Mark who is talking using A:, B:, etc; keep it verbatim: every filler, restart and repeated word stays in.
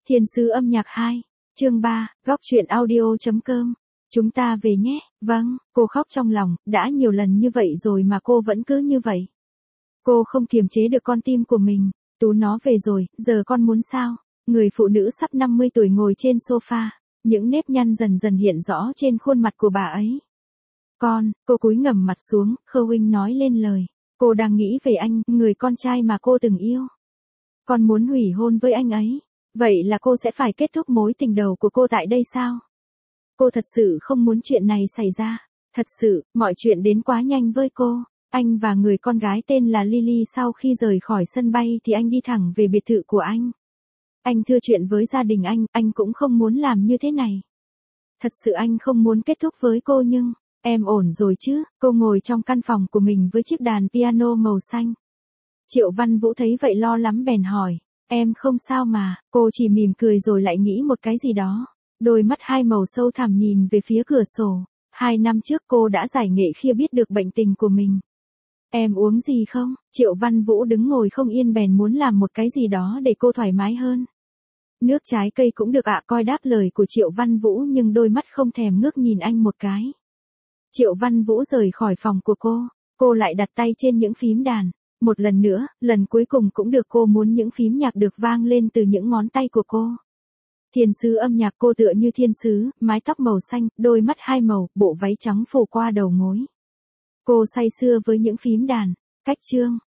A: Thiên sứ âm nhạc hai, chương ba, góc truyện audio.com. Chúng ta về nhé. Vâng, cô khóc trong lòng, đã nhiều lần như vậy rồi mà cô vẫn cứ như vậy. Cô không kiềm chế được con tim của mình. Tú nó về rồi, giờ con muốn sao? Người phụ nữ sắp năm mươi tuổi ngồi trên sofa, những nếp nhăn dần dần hiện rõ trên khuôn mặt của bà ấy. Con, cô cúi ngẩng mặt xuống, Khâu-Huynh nói lên lời. Cô đang nghĩ về anh, người con trai mà cô từng yêu. Con muốn hủy hôn với anh ấy. Vậy là cô sẽ phải kết thúc mối tình đầu của cô tại đây sao? Cô thật sự không muốn chuyện này xảy ra. Thật sự, mọi chuyện đến quá nhanh với cô. Anh và người con gái tên là Lily sau khi rời khỏi sân bay thì anh đi thẳng về biệt thự của anh. Anh thưa chuyện với gia đình anh, anh cũng không muốn làm như thế này. Thật sự anh không muốn kết thúc với cô nhưng, em ổn rồi chứ? Cô ngồi trong căn phòng của mình với chiếc đàn piano màu xanh. Triệu Văn Vũ thấy vậy lo lắm bèn hỏi. Em không sao mà, cô chỉ mỉm cười rồi lại nghĩ một cái gì đó. Đôi mắt hai màu sâu thẳm nhìn về phía cửa sổ. Hai năm trước cô đã giải nghệ khi biết được bệnh tình của mình. Em uống gì không? Triệu Văn Vũ đứng ngồi không yên bèn muốn làm một cái gì đó để cô thoải mái hơn. Nước trái cây cũng được ạ. Coi đáp lời của Triệu Văn Vũ nhưng đôi mắt không thèm ngước nhìn anh một cái. Triệu Văn Vũ rời khỏi phòng của cô. Cô lại đặt tay trên những phím đàn. Một lần nữa, lần cuối cùng cũng được. Cô muốn những phím nhạc được vang lên từ những ngón tay của cô. Thiên sứ âm nhạc. Cô tựa như thiên sứ, mái tóc màu xanh, đôi mắt hai màu, bộ váy trắng phủ qua đầu gối. Cô say sưa với những phím đàn. Cách chương,